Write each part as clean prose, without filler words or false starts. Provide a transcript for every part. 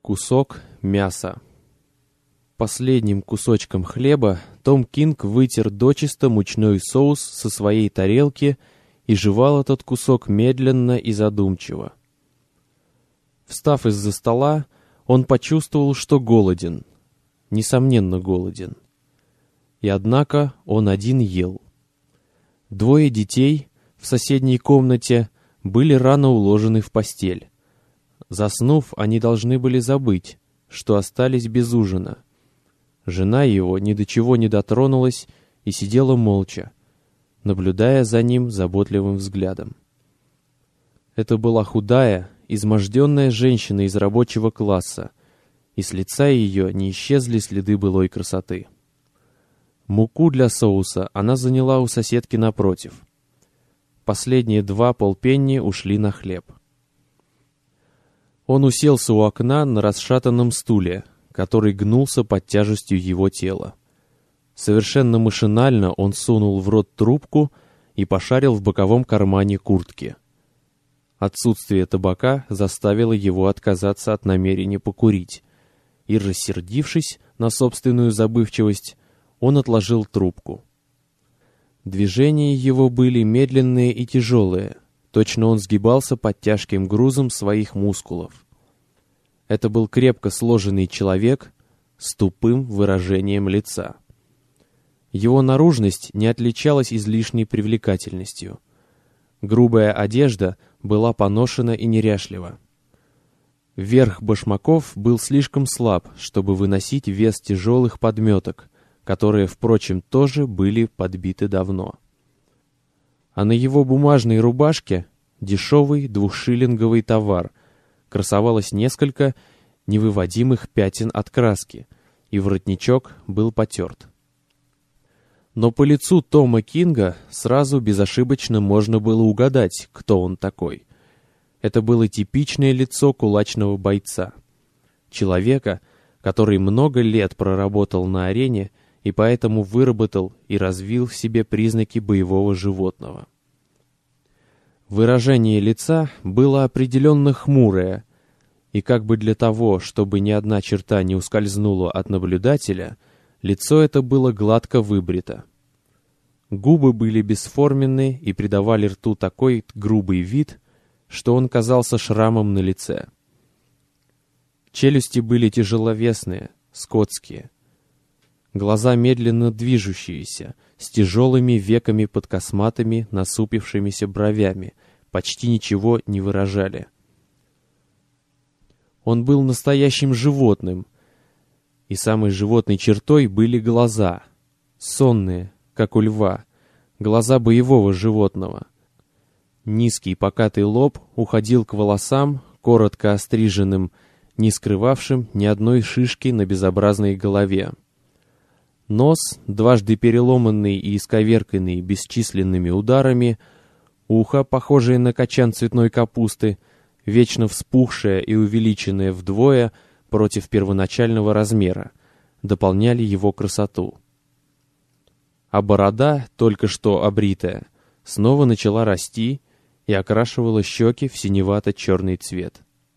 Кусок мяса. Последним кусочком хлеба Том Кинг вытер дочисто мучной соус со своей тарелки и жевал этот кусок медленно и задумчиво. Встав из-за стола, он почувствовал, что голоден. Несомненно, голоден. И однако он один ел. Двое детей в соседней комнате были рано уложены в постель. Заснув, они должны были забыть, что остались без ужина. Жена его ни до чего не дотронулась и сидела молча, наблюдая за ним заботливым взглядом. Это была худая, изможденная женщина из рабочего класса, и с лица ее не исчезли следы былой красоты. Муку для соуса она заняла у соседки напротив. Последние 2 полпенни ушли на хлеб. Он уселся у окна на расшатанном стуле, который гнулся под тяжестью его тела. Совершенно машинально он сунул в рот трубку и пошарил в боковом кармане куртки. Отсутствие табака заставило его отказаться от намерения покурить, и, рассердившись на собственную забывчивость, он отложил трубку. Движения его были медленные и тяжелые, точно он сгибался под тяжким грузом своих мускулов. Это был крепко сложенный человек с тупым выражением лица. Его наружность не отличалась излишней привлекательностью. Грубая одежда была поношена и неряшлива. Верх башмаков был слишком слаб, чтобы выносить вес тяжелых подметок, которые, впрочем, тоже были подбиты давно. А на его бумажной рубашке, дешевый 2-шиллинговый товар, красовалось несколько невыводимых пятен от краски, и воротничок был потерт. Но по лицу Тома Кинга сразу безошибочно можно было угадать, кто он такой. Это было типичное лицо кулачного бойца. Человека, который много лет проработал на арене и поэтому выработал и развил в себе признаки боевого животного. Выражение лица было определенно хмурое, и как бы для того, чтобы ни одна черта не ускользнула от наблюдателя, лицо это было гладко выбрито. Губы были бесформенны и придавали рту такой грубый вид, что он казался шрамом на лице. Челюсти были тяжеловесные, скотские. Глаза медленно движущиеся, с тяжелыми веками под косматыми, насупившимися бровями, почти ничего не выражали. Он был настоящим животным, и самой животной чертой были глаза, сонные, как у льва, глаза боевого животного. Низкий покатый лоб уходил к волосам, коротко остриженным, не скрывавшим ни одной шишки на безобразной голове. Нос, дважды переломанный и исковерканный бесчисленными ударами, ухо, похожее на качан цветной капусты, вечно вспухшее и увеличенное вдвое против первоначального размера, дополняли его красоту. А борода, только что обритая, снова начала расти и окрашивала щеки в синевато-черный цвет.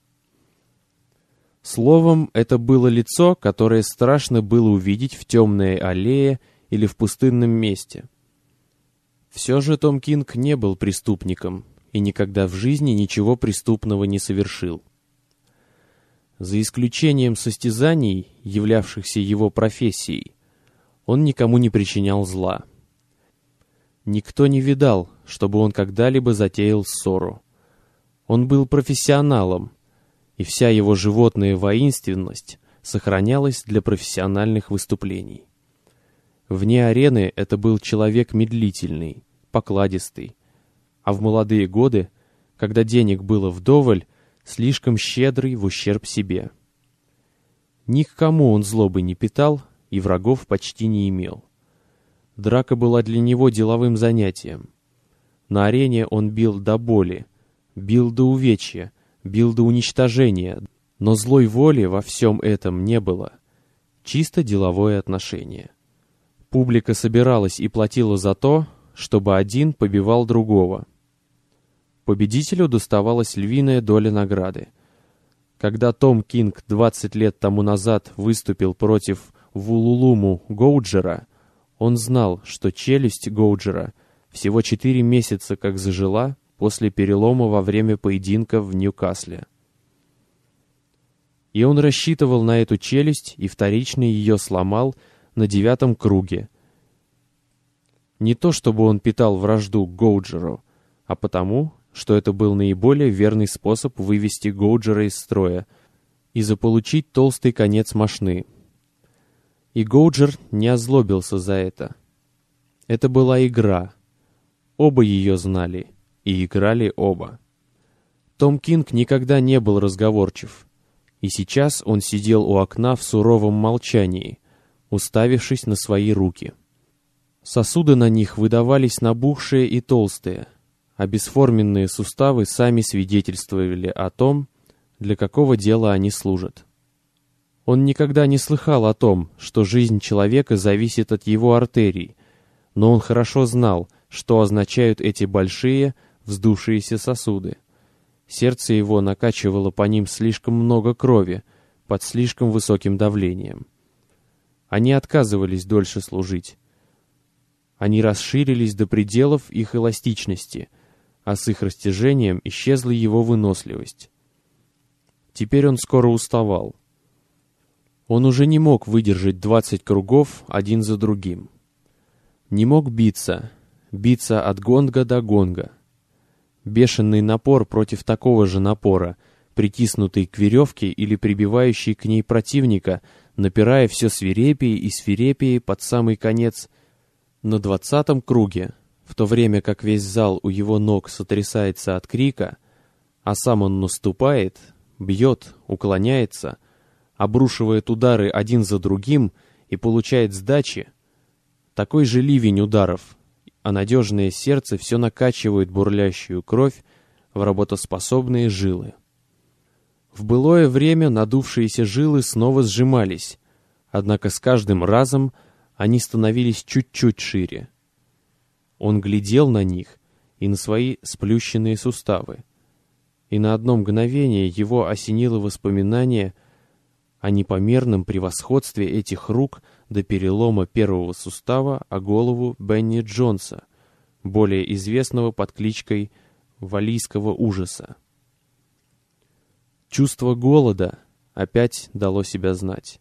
Словом, это было лицо, которое страшно было увидеть в темной аллее или в пустынном месте. Все же Том Кинг не был преступником и никогда в жизни ничего преступного не совершил. За исключением состязаний, являвшихся его профессией, он никому не причинял зла. Никто не видал, чтобы он когда-либо затеял ссору. Он был профессионалом, и вся его животная воинственность сохранялась для профессиональных выступлений. Вне арены это был человек медлительный, покладистый, а в молодые годы, когда денег было вдоволь, слишком щедрый в ущерб себе. Ни к кому он злобы не питал и врагов почти не имел. Драка была для него деловым занятием. На арене он бил до боли, бил до увечья, бил до уничтожения, но злой воли во всем этом не было. Чисто деловое отношение. Публика собиралась и платила за то, чтобы один побивал другого. Победителю доставалась львиная доля награды. Когда Том Кинг 20 лет тому назад выступил против Вулулуму Гоуджера, он знал, что челюсть Гоуджера всего 4 месяца как зажила после перелома во время поединка в Ньюкасле. И он рассчитывал на эту челюсть и вторично ее сломал на 9-м круге. Не то чтобы он питал вражду к Гоуджеру, а потому, что это был наиболее верный способ вывести Гоуджера из строя и заполучить толстый конец мошны. И Гоуджер не озлобился за это. Это была игра. Оба ее знали, и играли оба. Том Кинг никогда не был разговорчив, и сейчас он сидел у окна в суровом молчании, уставившись на свои руки. Сосуды на них выдавались набухшие и толстые, а бесформенные суставы сами свидетельствовали о том, для какого дела они служат. Он никогда не слыхал о том, что жизнь человека зависит от его артерий, но он хорошо знал, что означают эти большие, вздувшиеся сосуды. Сердце его накачивало по ним слишком много крови, под слишком высоким давлением. Они отказывались дольше служить. Они расширились до пределов их эластичности, а с их растяжением исчезла его выносливость. Теперь он скоро уставал. Он уже не мог выдержать 20 кругов один за другим. Не мог биться от гонга до гонга. Бешеный напор против такого же напора, притиснутый к веревке или прибивающий к ней противника, напирая все свирепее и свирепее под самый конец. На 20-м круге, в то время как весь зал у его ног сотрясается от крика, а сам он наступает, бьет, уклоняется, обрушивает удары один за другим и получает сдачи, такой же ливень ударов, а надежное сердце все накачивает бурлящую кровь в работоспособные жилы. В былое время надувшиеся жилы снова сжимались, однако с каждым разом они становились чуть-чуть шире. Он глядел на них и на свои сплющенные суставы, и на одно мгновение его осенило воспоминание о непомерном превосходстве этих рук до перелома первого сустава о голову Бенни Джонса, более известного под кличкой Валлийского ужаса. Чувство голода опять дало себя знать.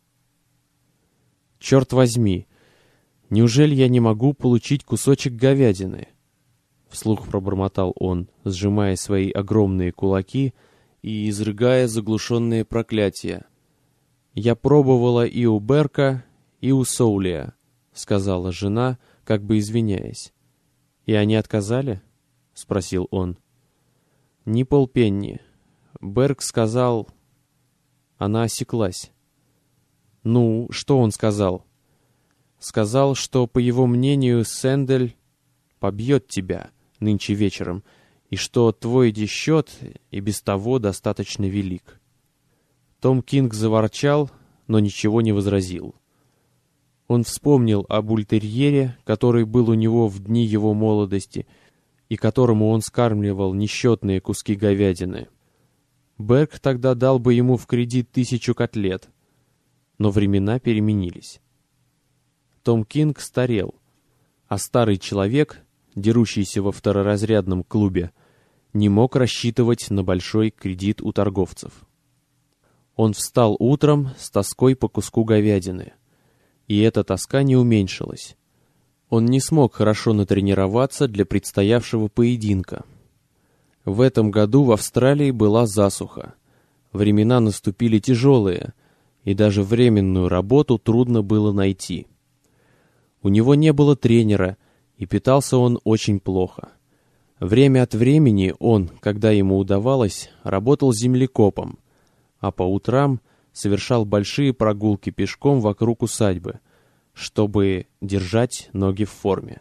«Черт возьми! Неужели я не могу получить кусочек говядины?» Вслух пробормотал он, сжимая свои огромные кулаки и изрыгая заглушенные проклятия. «Я пробовала и у Берка, и у Соулия», — сказала жена, как бы извиняясь. «И они отказали?» — спросил он. «Ни полпенни. Берк сказал...» Она осеклась. «Ну, что он сказал?» «Сказал, что, по его мнению, Сэндель побьет тебя нынче вечером, и что твой десчет и без того достаточно велик». Том Кинг заворчал, но ничего не возразил. Он вспомнил об бультерьере, который был у него в дни его молодости, и которому он скармливал несчетные куски говядины. Берг тогда дал бы ему в кредит 1000 котлет, но времена переменились. Том Кинг старел, а старый человек, дерущийся во второразрядном клубе, не мог рассчитывать на большой кредит у торговцев. Он встал утром с тоской по куску говядины, и эта тоска не уменьшилась. Он не смог хорошо натренироваться для предстоявшего поединка. В этом году в Австралии была засуха. Времена наступили тяжелые, и даже временную работу трудно было найти. У него не было тренера, и питался он очень плохо. Время от времени он, когда ему удавалось, работал землекопом, а по утрам совершал большие прогулки пешком вокруг усадьбы, чтобы держать ноги в форме.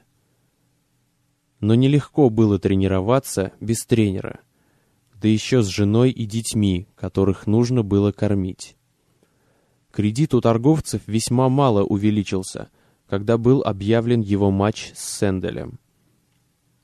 Но нелегко было тренироваться без тренера, да еще с женой и детьми, которых нужно было кормить. Кредит у торговцев весьма мало увеличился, когда был объявлен его матч с Сэнделем.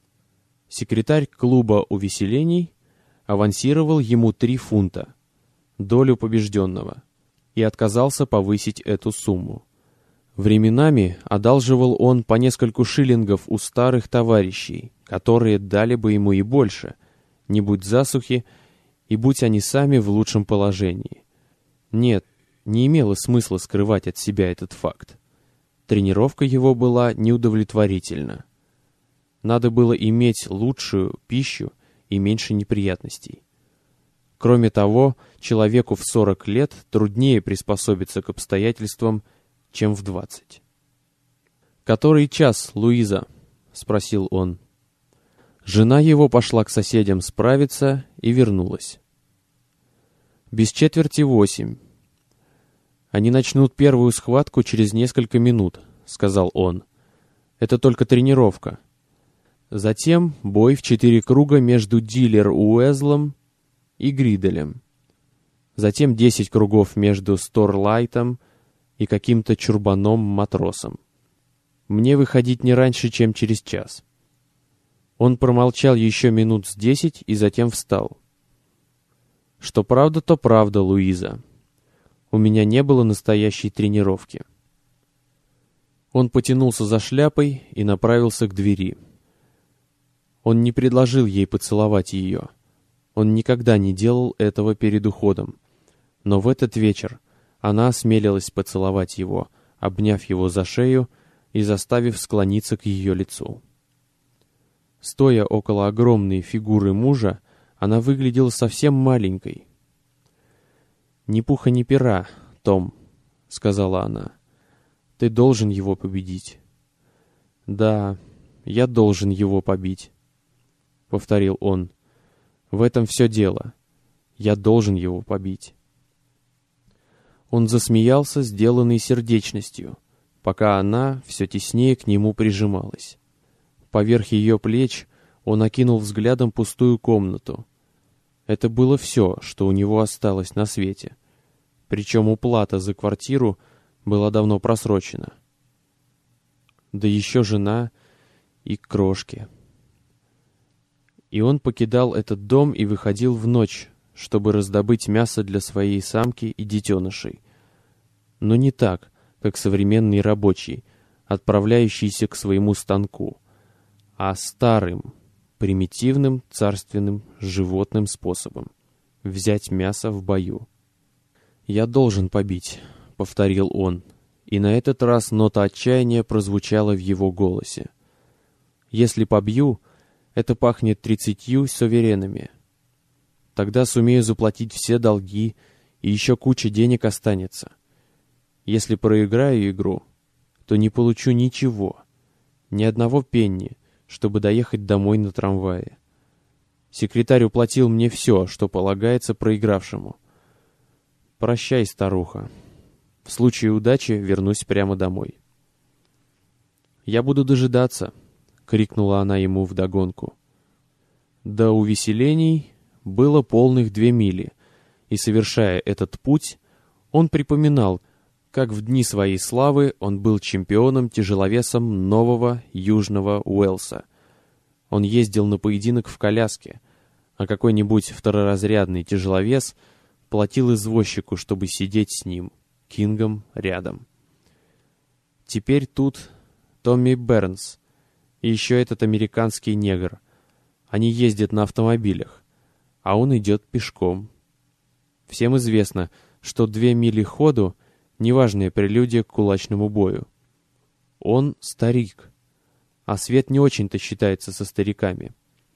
Секретарь клуба увеселений авансировал ему 3 фунта. долю побежденного, и отказался повысить эту сумму. Временами одалживал он по нескольку шиллингов у старых товарищей, которые дали бы ему и больше, не будь засухи, и будь они сами в лучшем положении. Нет, не имело смысла скрывать от себя этот факт. Тренировка его была неудовлетворительна. Надо было иметь лучшую пищу и меньше неприятностей. Кроме того, человеку в 40 лет труднее приспособиться к обстоятельствам, чем в 20. «Который час, Луиза?» — спросил он. Жена его пошла к соседям справиться и вернулась. «Без 7:45. Они начнут первую схватку через несколько минут», — сказал он. «Это только тренировка. Затем бой в 4 круга между Дилер-Уэзлом и Гриделем. Затем 10 кругов между Сторлайтом и каким-то чурбаном-матросом. Мне выходить не раньше, чем через час». Он промолчал еще минут с 10 и затем встал. «Что правда, то правда, Луиза. У меня не было настоящей тренировки». Он потянулся за шляпой и направился к двери. Он не предложил ей поцеловать ее. Он никогда не делал этого перед уходом. Но в этот вечер она осмелилась поцеловать его, обняв его за шею и заставив склониться к ее лицу. Стоя около огромной фигуры мужа, она выглядела совсем маленькой. «Ни пуха, ни пера, Том», — сказала она. «Ты должен его победить». «Да, я должен его побить», — повторил он. «В этом все дело. Я должен его побить». Он засмеялся, сделанный сердечностью, пока она все теснее к нему прижималась. Поверх ее плеч он окинул взглядом пустую комнату. Это было все, что у него осталось на свете. Причем уплата за квартиру была давно просрочена. Да еще жена и крошки. И он покидал этот дом и выходил в ночь, чтобы раздобыть мясо для своей самки и детенышей. Но не так, как современный рабочий, отправляющийся к своему станку, а старым, примитивным, царственным, животным способом — взять мясо в бою. «Я должен побить», — повторил он, и на этот раз нота отчаяния прозвучала в его голосе. «Если побью, это пахнет 30 суверенами. Тогда сумею заплатить все долги, и еще куча денег останется. Если проиграю игру, то не получу ничего, ни одного пенни, чтобы доехать домой на трамвае. Секретарь уплатил мне все, что полагается проигравшему. Прощай, старуха. В случае удачи вернусь прямо домой». «Я буду дожидаться», — крикнула она ему вдогонку. До увеселений было полных 2 мили, и, совершая этот путь, он припоминал, как в дни своей славы он был чемпионом-тяжеловесом Нового Южного Уэльса. Он ездил на поединок в коляске, а какой-нибудь второразрядный тяжеловес платил извозчику, чтобы сидеть с ним, Кингом, рядом. Теперь тут Томми Бернс и еще этот американский негр. Они ездят на автомобилях, а он идет пешком. Всем известно, что 2 мили ходу — неважная прелюдия к кулачному бою. Он старик, а свет не очень-то считается со стариками.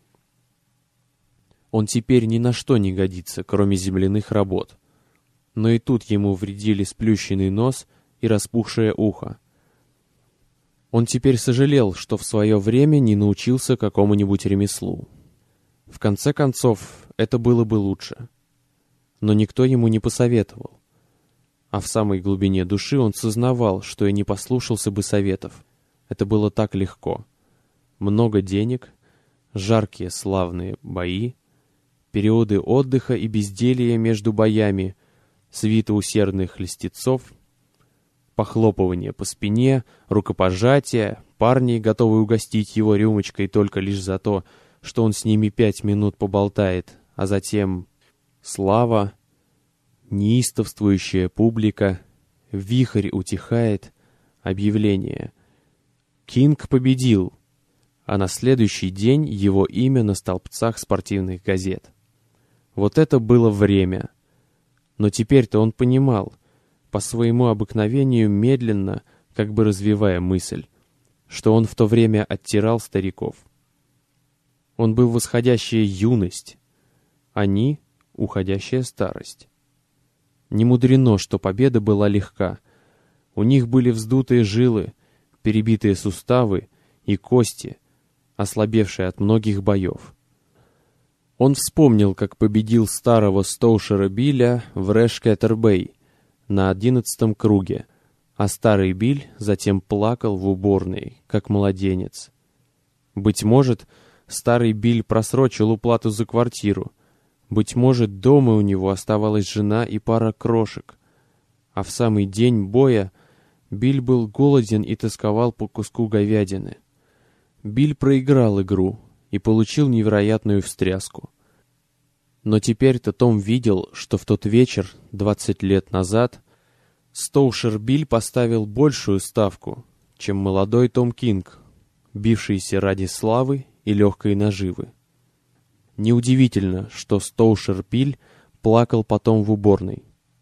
Он теперь ни на что не годится, кроме земляных работ. Но и тут ему вредили сплющенный нос и распухшее ухо. Он теперь сожалел, что в свое время не научился какому-нибудь ремеслу. В конце концов, это было бы лучше. Но никто ему не посоветовал. А в самой глубине души он сознавал, что и не послушался бы советов. Это было так легко. Много денег, жаркие славные бои, периоды отдыха и безделья между боями, свита усердных льстецов, похлопывание по спине, рукопожатия, парни, готовые угостить его рюмочкой только лишь за то, что он с ними 5 минут поболтает, а затем слава, неистовствующая публика, вихрь утихает, объявление. Кинг победил, а на следующий день его имя на столбцах спортивных газет. Вот это было время. Но теперь-то он понимал, по своему обыкновению медленно, как бы развивая мысль, что он в то время оттирал стариков. Он был восходящая юность, они — уходящая старость. Не мудрено, что победа была легка. У них были вздутые жилы, перебитые суставы и кости, ослабевшие от многих боев. Он вспомнил, как победил старого Стоушера Билля в Рэш-Кэттер-Бэй на 11-м круге, а старый Биль затем плакал в уборной, как младенец. Быть может, старый Биль просрочил уплату за квартиру. Быть может, дома у него оставалась жена и пара крошек. А в самый день боя Биль был голоден и тосковал по куску говядины. Биль проиграл игру и получил невероятную встряску. Но теперь-то Том видел, что в тот вечер, 20 лет назад, Стоушер Биль поставил большую ставку, чем молодой Том Кинг, бившийся ради славы и легкой наживы. Неудивительно, что Стоушер Биль плакал потом в уборной.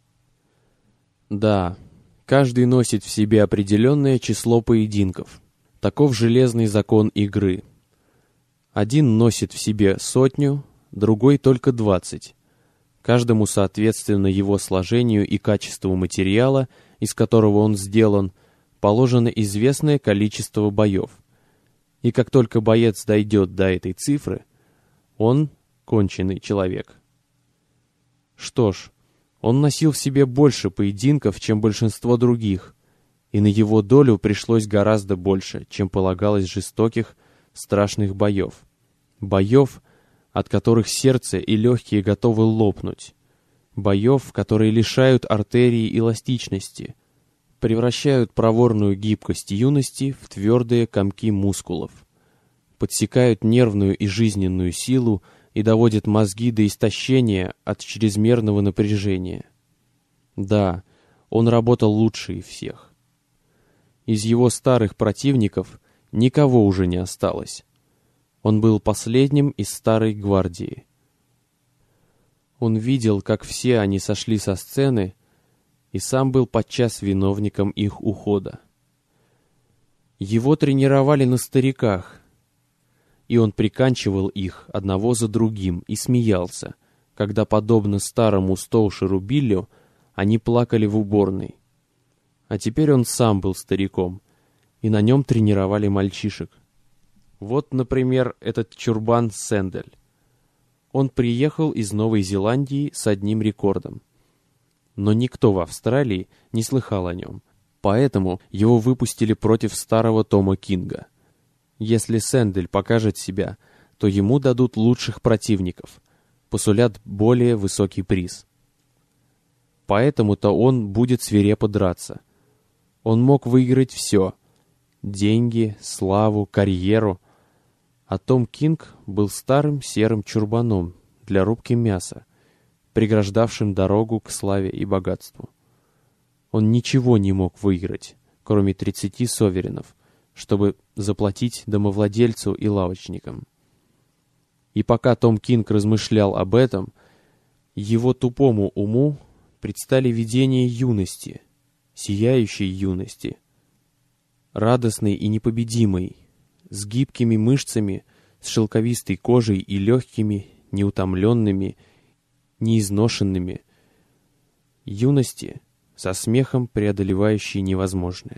Да, каждый носит в себе определенное число поединков. Таков железный закон игры. Один носит в себе 100, другой только 20. Каждому соответственно его сложению и качеству материала, из которого он сделан, положено известное количество боев. И как только боец дойдет до этой цифры, он конченый человек. Что ж, он носил в себе больше поединков, чем большинство других, и на его долю пришлось гораздо больше, чем полагалось жестоких, страшных боев. Боев, от которых сердце и легкие готовы лопнуть. Боев, которые лишают артерии эластичности, превращают проворную гибкость юности в твердые комки мускулов, подсекают нервную и жизненную силу и доводят мозги до истощения от чрезмерного напряжения. Да, он работал лучше из всех. Из его старых противников никого уже не осталось. Он был последним из старой гвардии. Он видел, как все они сошли со сцены, и сам был подчас виновником их ухода. Его тренировали на стариках, и он приканчивал их одного за другим и смеялся, когда, подобно старому Стоушеру Биллю, они плакали в уборной. А теперь он сам был стариком, и на нем тренировали мальчишек. Вот, например, этот Чурбан Сэндель. Он приехал из Новой Зеландии с одним рекордом. Но никто в Австралии не слыхал о нем, поэтому его выпустили против старого Тома Кинга. Если Сэндель покажет себя, то ему дадут лучших противников, посулят более высокий приз. Поэтому-то он будет свирепо драться. Он мог выиграть все — деньги, славу, карьеру. А Том Кинг был старым серым чурбаном для рубки мяса, преграждавшим дорогу к славе и богатству. Он ничего не мог выиграть, кроме 30 соверенов, чтобы заплатить домовладельцу и лавочникам. И пока Том Кинг размышлял об этом, его тупому уму предстали видения юности, сияющей юности, радостной и непобедимой, с гибкими мышцами, с шелковистой кожей и легкими, неутомленными, неизношенными, юности, со смехом преодолевающей невозможное.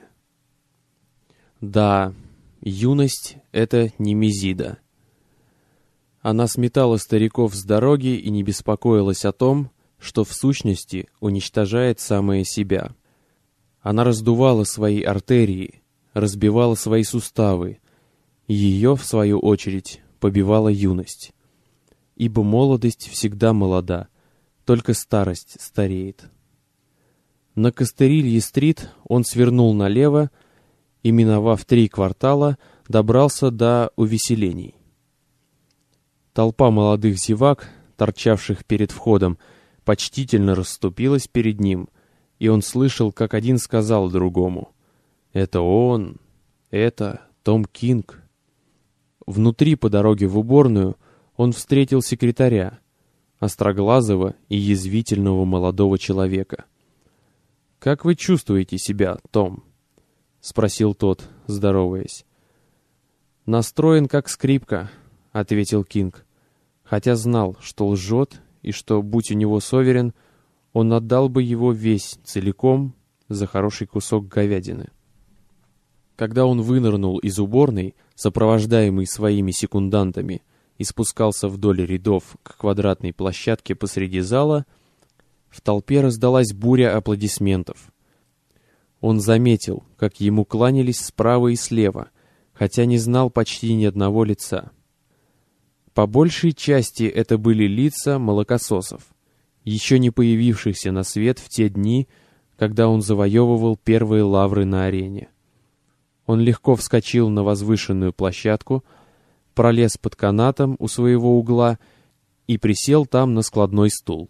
Да, юность — это Немезида. Она сметала стариков с дороги и не беспокоилась о том, что в сущности уничтожает самое себя. Она раздувала свои артерии, разбивала свои суставы, и ее, в свою очередь, побивала юность. Ибо молодость всегда молода, только старость стареет. На Кастерилье-стрит он свернул налево и, миновав 3 квартала, добрался до увеселений. Толпа молодых зевак, торчавших перед входом, почтительно расступилась перед ним, и он слышал, как один сказал другому: «Это он, это Том Кинг». Внутри, по дороге в уборную, он встретил секретаря, остроглазого и язвительного молодого человека. «Как вы чувствуете себя, Том?» — спросил тот, здороваясь. «Настроен как скрипка», — ответил Кинг, хотя знал, что лжет и что, будь у него суверен, он отдал бы его весь целиком за хороший кусок говядины. Когда он вынырнул из уборной, сопровождаемый своими секундантами, и спускался вдоль рядов к квадратной площадке посреди зала, в толпе раздалась буря аплодисментов. Он заметил, как ему кланялись справа и слева, хотя не знал почти ни одного лица. По большей части это были лица молокососов, еще не появившихся на свет в те дни, когда он завоевывал первые лавры на арене. Он легко вскочил на возвышенную площадку, пролез под канатом у своего угла и присел там на складной стул.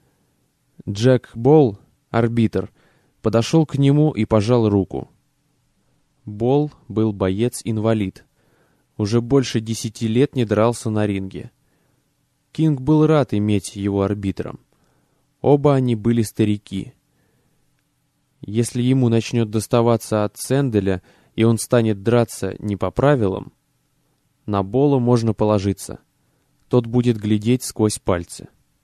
Джек Болл, арбитр, подошел к нему и пожал руку. Болл был боец-инвалид. Уже больше 10 лет не дрался на ринге. Кинг был рад иметь его арбитром. Оба они были старики. Если ему начнет доставаться от Сэнделя, и он станет драться не по правилам, на Болла можно положиться. Тот будет глядеть сквозь пальцы.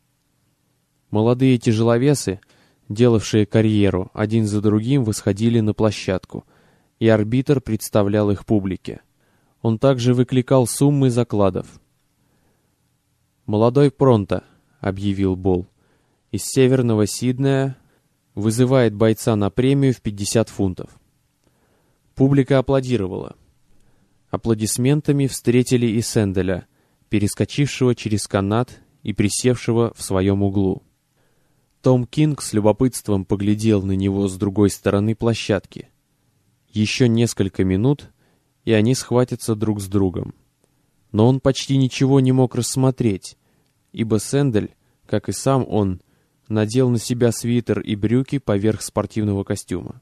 Молодые тяжеловесы, делавшие карьеру, один за другим восходили на площадку, и арбитр представлял их публике. Он также выкликал суммы закладов. «Молодой Пронто», — объявил Болл, — «из Северного Сиднея вызывает бойца на премию в 50 фунтов». Публика аплодировала. Аплодисментами встретили и Сэнделя, перескочившего через канат и присевшего в своем углу. Том Кинг с любопытством поглядел на него с другой стороны площадки. Еще несколько минут, и они схватятся друг с другом. Но он почти ничего не мог рассмотреть, ибо Сэндель, как и сам он, надел на себя свитер и брюки поверх спортивного костюма.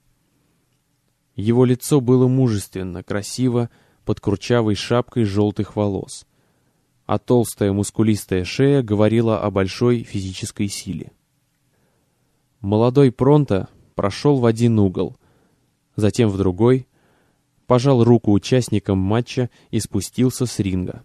Его лицо было мужественно, красиво, под курчавой шапкой желтых волос, а толстая мускулистая шея говорила о большой физической силе. Молодой Пронто прошел в один угол, затем в другой, пожал руку участникам матча и спустился с ринга.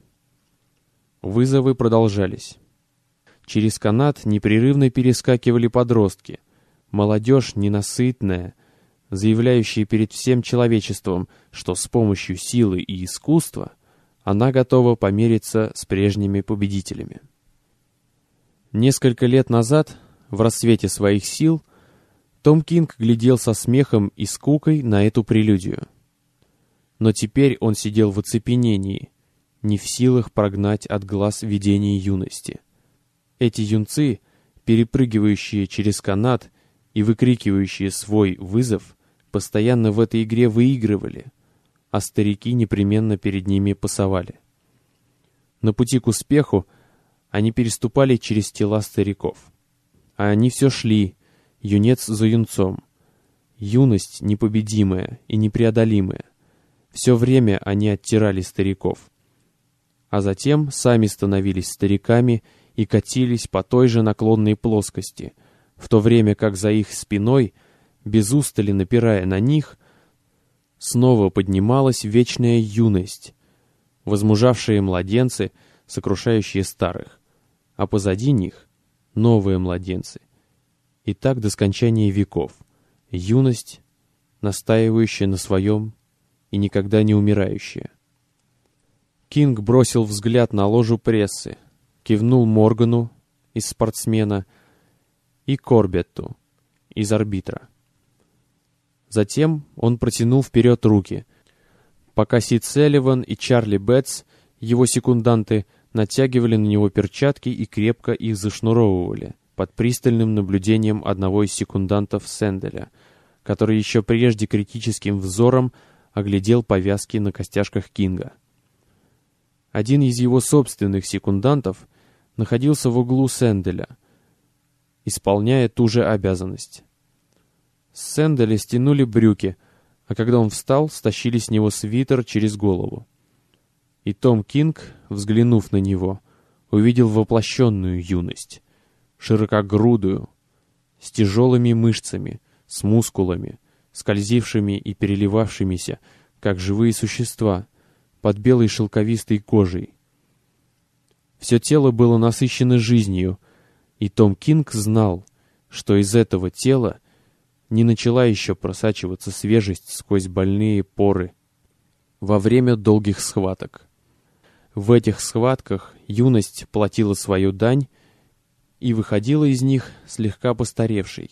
Вызовы продолжались. Через канат непрерывно перескакивали подростки, молодежь ненасытная, заявляющая перед всем человечеством, что с помощью силы и искусства она готова помериться с прежними победителями. Несколько лет назад, в расцвете своих сил, Том Кинг глядел со смехом и скукой на эту прелюдию. Но теперь он сидел в оцепенении, не в силах прогнать от глаз видение юности. Эти юнцы, перепрыгивающие через канат и выкрикивающие свой вызов, постоянно в этой игре выигрывали, а старики непременно перед ними пасовали. На пути к успеху они переступали через тела стариков. А они все шли, юнец за юнцом. Юность непобедимая и непреодолимая. Все время они оттирали стариков. А затем сами становились стариками и катились по той же наклонной плоскости, в то время как за их спиной, без устали напирая на них, снова поднималась вечная юность, возмужавшие младенцы, сокрушающие старых, а позади них новые младенцы. И так до скончания веков. Юность, настаивающая на своем и никогда не умирающая. Кинг бросил взгляд на ложу прессы, кивнул Моргану из спортсмена и Корбетту из арбитра. Затем он протянул вперед руки, пока Сид Салливан и Чарли Бэтс, его секунданты, натягивали на него перчатки и крепко их зашнуровывали под пристальным наблюдением одного из секундантов Сэнделя, который еще прежде критическим взором оглядел повязки на костяшках Кинга. Один из его собственных секундантов находился в углу Сэнделя, и исполняя ту же обязанность. С Сэнделя стянули брюки, а когда он встал, стащили с него свитер через голову. И Том Кинг, взглянув на него, увидел воплощенную юность, широкогрудую, с тяжелыми мышцами, с мускулами, скользившими и переливавшимися, как живые существа, под белой шелковистой кожей. Все тело было насыщено жизнью, и Том Кинг знал, что из этого тела не начала еще просачиваться свежесть сквозь больные поры во время долгих схваток. В этих схватках юность платила свою дань и выходила из них слегка постаревшей.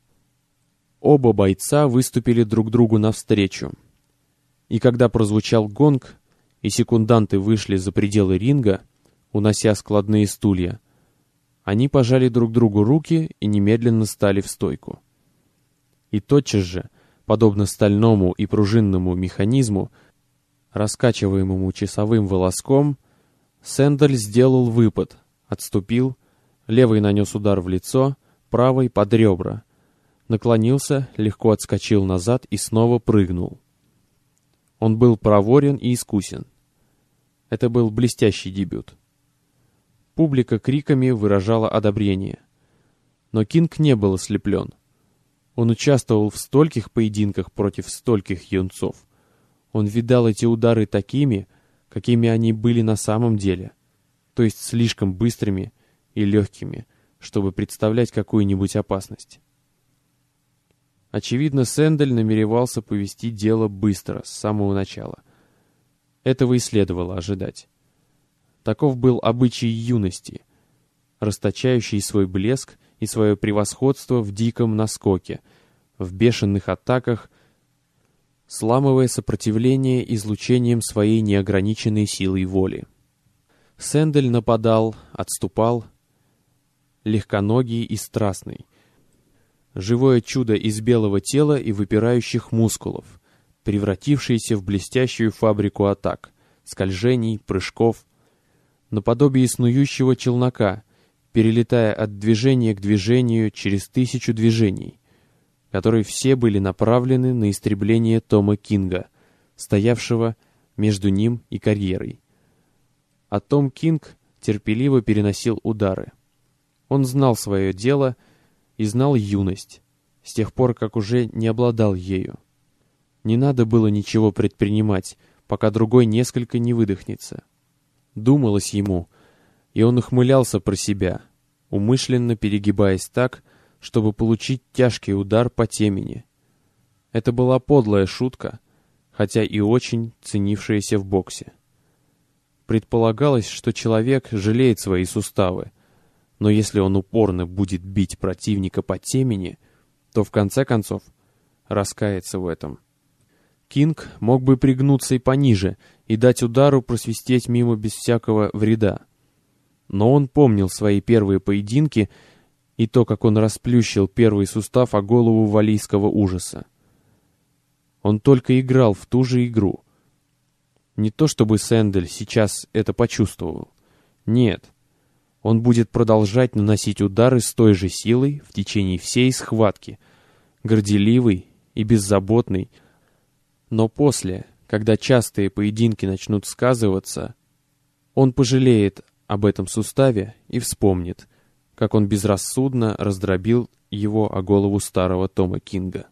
Оба бойца выступили друг другу навстречу. И когда прозвучал гонг, и секунданты вышли за пределы ринга, унося складные стулья, они пожали друг другу руки и немедленно стали в стойку. И тотчас же, подобно стальному и пружинному механизму, раскачиваемому часовым волоском, Сэндель сделал выпад, отступил, левый нанес удар в лицо, правый под ребра, наклонился, легко отскочил назад и снова прыгнул. Он был проворен и искусен. Это был блестящий дебют. Публика криками выражала одобрение. Но Кинг не был ослеплен. Он участвовал в стольких поединках против стольких юнцов. Он видал эти удары такими, какими они были на самом деле, то есть слишком быстрыми и легкими, чтобы представлять какую-нибудь опасность. Очевидно, Сэндель намеревался повести дело быстро, с самого начала. Этого и следовало ожидать. Таков был обычай юности, расточающий свой блеск и свое превосходство в диком наскоке, в бешеных атаках, сламывая сопротивление излучением своей неограниченной силой воли. Сэндель нападал, отступал, легконогий и страстный, живое чудо из белого тела и выпирающих мускулов, превратившееся в блестящую фабрику атак, скольжений, прыжков, наподобие снующего челнока, перелетая от движения к движению через 1000 движений, которые все были направлены на истребление Тома Кинга, стоявшего между ним и карьерой. А Том Кинг терпеливо переносил удары. Он знал свое дело и знал юность, с тех пор, как уже не обладал ею. Не надо было ничего предпринимать, пока другой несколько не выдохнется. Думалось ему, и он ухмылялся про себя, умышленно перегибаясь так, чтобы получить тяжкий удар по темени. Это была подлая шутка, хотя и очень ценившаяся в боксе. Предполагалось, что человек жалеет свои суставы, но если он упорно будет бить противника по темени, то в конце концов раскается в этом. Кинг мог бы пригнуться и пониже, и дать удару просвистеть мимо без всякого вреда. Но он помнил свои первые поединки и то, как он расплющил первый сустав о голову валлийского ужаса. Он только играл в ту же игру. Не то чтобы Сэндель сейчас это почувствовал. Нет. Он будет продолжать наносить удары с той же силой в течение всей схватки, горделивый и беззаботный. Но после, когда частые поединки начнут сказываться, он пожалеет об этом суставе и вспомнит, как он безрассудно раздробил его о голову старого Тома Кинга.